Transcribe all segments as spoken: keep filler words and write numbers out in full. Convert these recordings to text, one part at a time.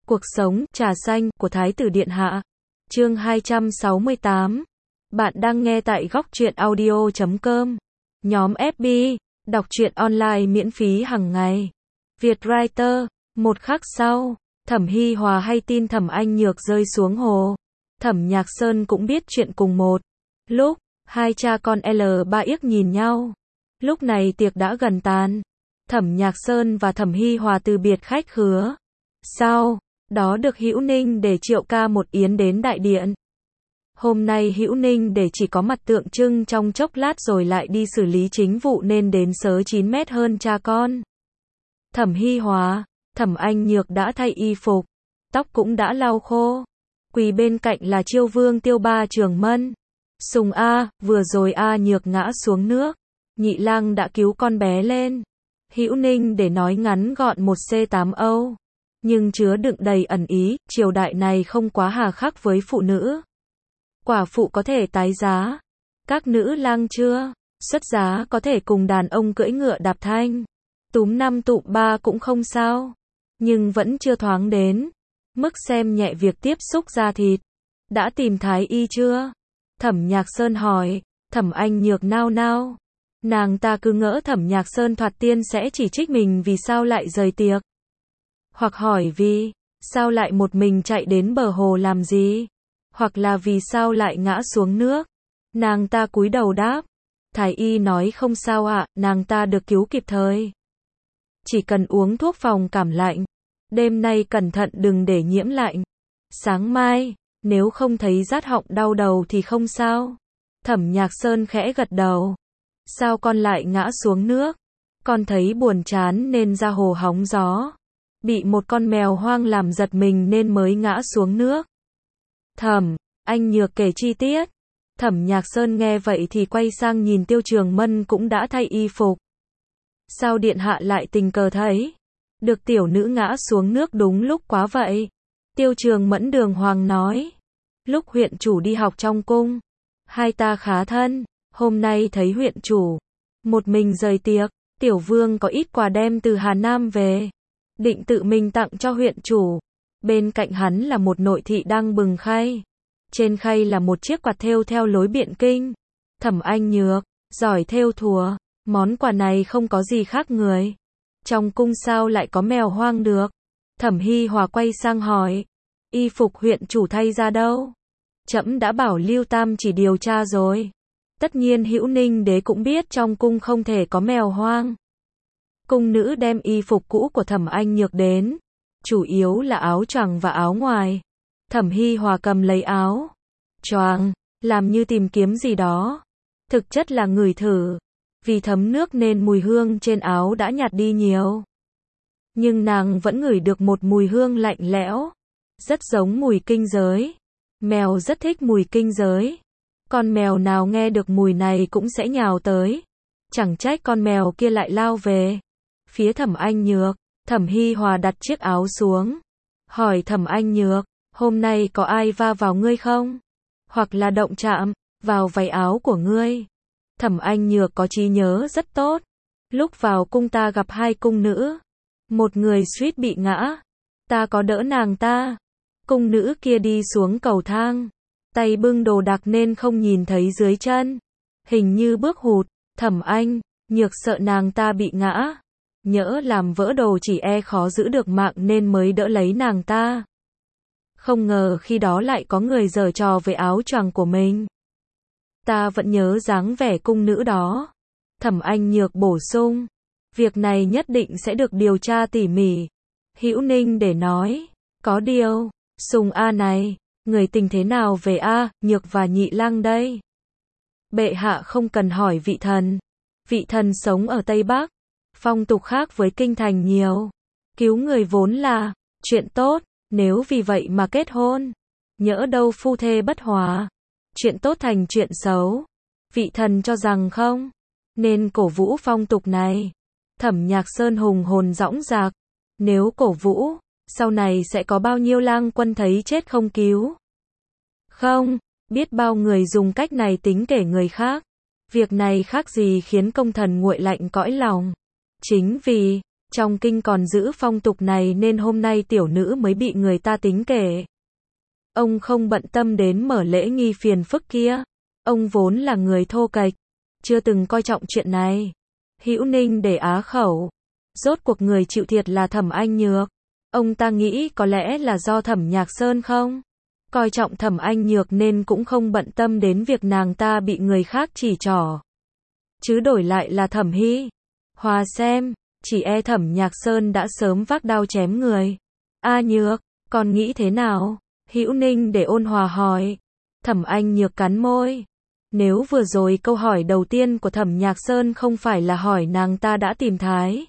Cuộc sống, trà xanh, của Thái tử Điện Hạ. Chương hai trăm sáu mươi tám. Bạn đang nghe tại góc truyện audio chấm com. Nhóm ép bê, đọc truyện online miễn phí hàng ngày. Vietwriter. Một khắc sau, Thẩm Hi Hòa hay tin Thẩm Anh Nhược rơi xuống hồ. Thẩm Nhạc Sơn cũng biết chuyện cùng một lúc, hai cha con L ba yếc nhìn nhau. Lúc này tiệc đã gần tàn. Thẩm Nhạc Sơn và Thẩm Hi Hòa từ biệt khách khứa. Sau đó được Hữu Ninh để triệu ca một yến đến đại điện. Hôm nay Hữu Ninh để chỉ có mặt tượng trưng trong chốc lát rồi lại đi xử lý chính vụ nên đến sớ chín mét hơn cha con. Thẩm Hi Hòa, Thẩm Anh Nhược đã thay y phục, tóc cũng đã lau khô. Quỳ bên cạnh là Chiêu Vương Tiêu Ba Trường Mân. Sùng A, vừa rồi A Nhược ngã xuống nước, Nhị Lang đã cứu con bé lên. Hữu Ninh để nói ngắn gọn một C tám Âu, nhưng chứa đựng đầy ẩn ý, triều đại này không quá hà khắc với phụ nữ. Quả phụ có thể tái giá, các nữ lang chưa xuất giá có thể cùng đàn ông cưỡi ngựa đạp thanh, túm năm tụm ba cũng không sao, nhưng vẫn chưa thoáng đến mức xem nhẹ việc tiếp xúc da thịt. Đã tìm thái y chưa? Thẩm Nhạc Sơn hỏi. Thẩm Anh Nhược nao nao. Nàng ta cứ ngỡ Thẩm Nhạc Sơn thoạt tiên sẽ chỉ trích mình vì sao lại rời tiệc, hoặc hỏi vì sao lại một mình chạy đến bờ hồ làm gì, hoặc là vì sao lại ngã xuống nước. Nàng ta cúi đầu đáp, thái y nói không sao ạ, nàng ta được cứu kịp thời. Chỉ cần uống thuốc phòng cảm lạnh, đêm nay cẩn thận đừng để nhiễm lạnh. Sáng mai, nếu không thấy rát họng đau đầu thì không sao. Thẩm Nhạc Sơn khẽ gật đầu. Sao con lại ngã xuống nước? Con thấy buồn chán nên ra hồ hóng gió. Bị một con mèo hoang làm giật mình nên mới ngã xuống nước. Thẩm Anh Nhược kể chi tiết. Thẩm Nhạc Sơn nghe vậy thì quay sang nhìn Tiêu Trường Mân cũng đã thay y phục. Sao điện hạ lại tình cờ thấy được tiểu nữ ngã xuống nước đúng lúc quá vậy? Tiêu Trường Mẫn đường hoàng nói. Lúc huyện chủ đi học trong cung, hai ta khá thân. Hôm nay thấy huyện chủ một mình rời tiệc, tiểu vương có ít quà đem từ Hà Nam về, định tự mình tặng cho huyện chủ. Bên cạnh hắn là một nội thị đang bừng khay. Trên khay là một chiếc quạt thêu theo lối Biện Kinh. Thẩm Anh Nhược giỏi thêu thùa, món quà này không có gì khác người. Trong cung sao lại có mèo hoang được? Thẩm Hi Hòa quay sang hỏi. Y phục huyện chủ thay ra đâu? Trẫm đã bảo Lưu Tam chỉ điều tra rồi. Tất nhiên Hữu Ninh đế cũng biết trong cung không thể có mèo hoang. Cung nữ đem y phục cũ của Thẩm Anh Nhược đến, chủ yếu là áo choàng và áo ngoài. Thẩm Hi Hòa cầm lấy áo choàng, làm như tìm kiếm gì đó. Thực chất là ngửi thử. Vì thấm nước nên mùi hương trên áo đã nhạt đi nhiều. Nhưng nàng vẫn ngửi được một mùi hương lạnh lẽo, rất giống mùi kinh giới. Mèo rất thích mùi kinh giới. Con mèo nào nghe được mùi này cũng sẽ nhào tới. Chẳng trách con mèo kia lại lao về phía Thẩm Anh Nhược. Thẩm Hi Hòa đặt chiếc áo xuống, hỏi Thẩm Anh Nhược, hôm nay có ai va vào ngươi không? Hoặc là động chạm vào váy áo của ngươi? Thẩm Anh Nhược có trí nhớ rất tốt. Lúc vào cung ta gặp hai cung nữ. Một người suýt bị ngã. Ta có đỡ nàng ta. Cung nữ kia đi xuống cầu thang, tay bưng đồ đạc nên không nhìn thấy dưới chân. Hình như bước hụt. Thẩm Anh Nhược sợ nàng ta bị ngã, nhỡ làm vỡ đồ chỉ e khó giữ được mạng nên mới đỡ lấy nàng ta. Không ngờ khi đó lại có người giở trò với áo choàng của mình. Ta vẫn nhớ dáng vẻ cung nữ đó. Thẩm Anh Nhược bổ sung. Việc này nhất định sẽ được điều tra tỉ mỉ. Hữu Ninh để nói. Có điều, Sùng A này, người tình thế nào về A Nhược và Nhị Lang đây? Bệ hạ không cần hỏi vị thần. Vị thần sống ở Tây Bắc, phong tục khác với kinh thành nhiều. Cứu người vốn là chuyện tốt, nếu vì vậy mà kết hôn, nhỡ đâu phu thê bất hòa, chuyện tốt thành chuyện xấu. Vị thần cho rằng không nên cổ vũ phong tục này. Thẩm Nhạc Sơn hùng hồn dõng dạc. Nếu cổ vũ, sau này sẽ có bao nhiêu lang quân thấy chết không cứu. Không, biết bao người dùng cách này tính kể người khác. Việc này khác gì khiến công thần nguội lạnh cõi lòng. Chính vì Trong kinh còn giữ phong tục này nên hôm nay tiểu nữ mới bị người ta tính kể. Ông không bận tâm đến mở lễ nghi phiền phức kia. Ông vốn là người thô kệch, chưa từng coi trọng chuyện này. Hữu Ninh để á khẩu. Rốt cuộc người chịu thiệt là Thẩm Anh Nhược. Ông ta nghĩ có lẽ là do Thẩm Nhạc Sơn không coi trọng Thẩm Anh Nhược nên cũng không bận tâm đến việc nàng ta bị người khác chỉ trỏ. Chứ đổi lại là Thẩm Hi Hòa xem, chỉ e Thẩm Nhạc Sơn đã sớm vác đao chém người. A Nhược, con nghĩ thế nào? Hữu Ninh để ôn hòa hỏi. Thẩm Anh Nhược cắn môi. Nếu vừa rồi câu hỏi đầu tiên của Thẩm Nhạc Sơn không phải là hỏi nàng ta đã tìm Thái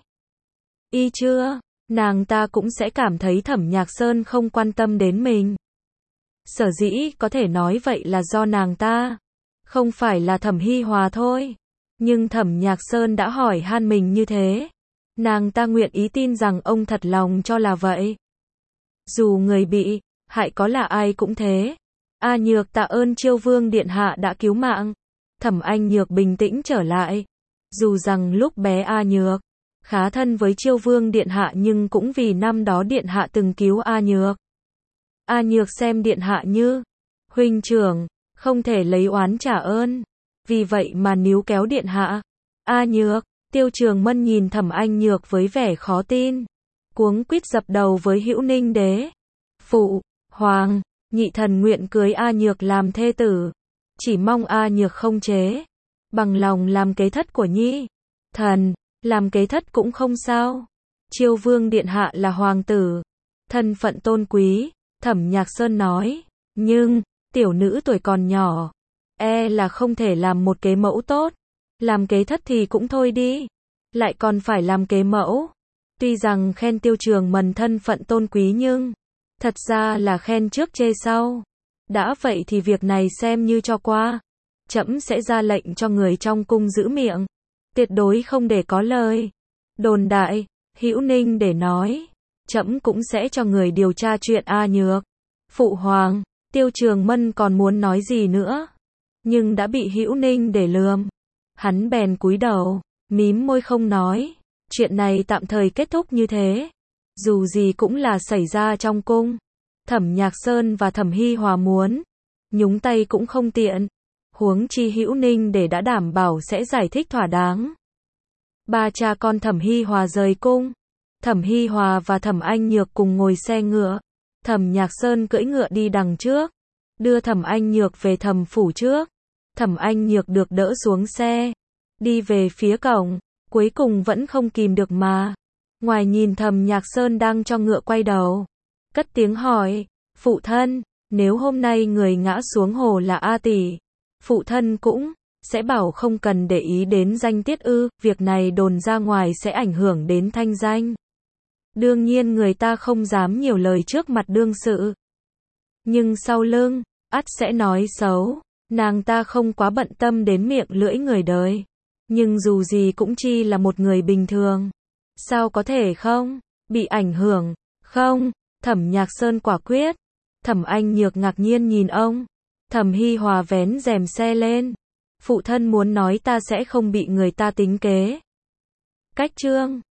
Y chưa, nàng ta cũng sẽ cảm thấy Thẩm Nhạc Sơn không quan tâm đến mình. Sở dĩ có thể nói vậy là do nàng ta, không phải là Thẩm Hi Hòa thôi. Nhưng Thẩm Nhạc Sơn đã hỏi han mình như thế, nàng ta nguyện ý tin rằng ông thật lòng cho là vậy. Dù người bị hại có là ai cũng thế. A Nhược tạ ơn Chiêu Vương điện hạ đã cứu mạng. Thẩm Anh Nhược bình tĩnh trở lại. Dù rằng lúc bé A Nhược khá thân với Chiêu Vương điện hạ nhưng cũng vì năm đó điện hạ từng cứu A Nhược. A Nhược xem điện hạ như huynh trưởng, không thể lấy oán trả ơn. Vì vậy mà níu kéo điện hạ. A Nhược, Tiêu Trường Mân nhìn Thẩm Anh Nhược với vẻ khó tin, cuống quýt dập đầu với Hữu Ninh đế. Phụ hoàng, nhị thần nguyện cưới A Nhược làm thê tử, chỉ mong A Nhược không chế bằng lòng làm kế thất của nhi thần. Làm kế thất cũng không sao. Chiêu Vương điện hạ là hoàng tử, thân phận tôn quý. Thẩm Nhạc Sơn nói. Nhưng tiểu nữ tuổi còn nhỏ, e là không thể làm một kế mẫu tốt. Làm kế thất thì cũng thôi đi, lại còn phải làm kế mẫu. Tuy rằng khen Tiêu Trường Mân thân phận tôn quý nhưng thật ra là khen trước chê sau. Đã vậy thì việc này xem như cho qua. Trẫm sẽ ra lệnh cho người trong cung giữ miệng, tuyệt đối không để có lời đồn đại. Hữu Ninh để nói. Trẫm cũng sẽ cho người điều tra chuyện A Nhược. Phụ hoàng, Tiêu Trường Mân còn muốn nói gì nữa, nhưng đã bị Hữu Ninh để lườm. Hắn bèn cúi đầu, mím môi không nói. Chuyện này tạm thời kết thúc như thế. Dù gì cũng là xảy ra trong cung. Thẩm Nhạc Sơn và Thẩm Hi Hòa muốn nhúng tay cũng không tiện. Huống chi Hữu Ninh để đã đảm bảo sẽ giải thích thỏa đáng. Ba cha con Thẩm Hi Hòa rời cung. Thẩm Hi Hòa và Thẩm Anh Nhược cùng ngồi xe ngựa. Thẩm Nhạc Sơn cưỡi ngựa đi đằng trước, đưa Thẩm Anh Nhược về Thẩm phủ trước. Thẩm Anh Nhược được đỡ xuống xe, đi về phía cổng, cuối cùng vẫn không kìm được mà ngoài nhìn Thẩm Nhạc Sơn đang cho ngựa quay đầu, cất tiếng hỏi. Phụ thân, nếu hôm nay người ngã xuống hồ là A tỷ, phụ thân cũng sẽ bảo không cần để ý đến danh tiết ư? Việc này đồn ra ngoài sẽ ảnh hưởng đến thanh danh. Đương nhiên người ta không dám nhiều lời trước mặt đương sự, nhưng sau lưng ắt sẽ nói xấu. Nàng ta không quá bận tâm đến miệng lưỡi người đời, nhưng dù gì cũng chi là một người bình thường, sao có thể không bị ảnh hưởng? Không. Thẩm Nhạc Sơn quả quyết. Thẩm Anh Nhược ngạc nhiên nhìn ông. Thẩm Hi Hòa vén rèm xe lên. Phụ thân muốn nói ta sẽ không bị người ta tính kế. Cách chương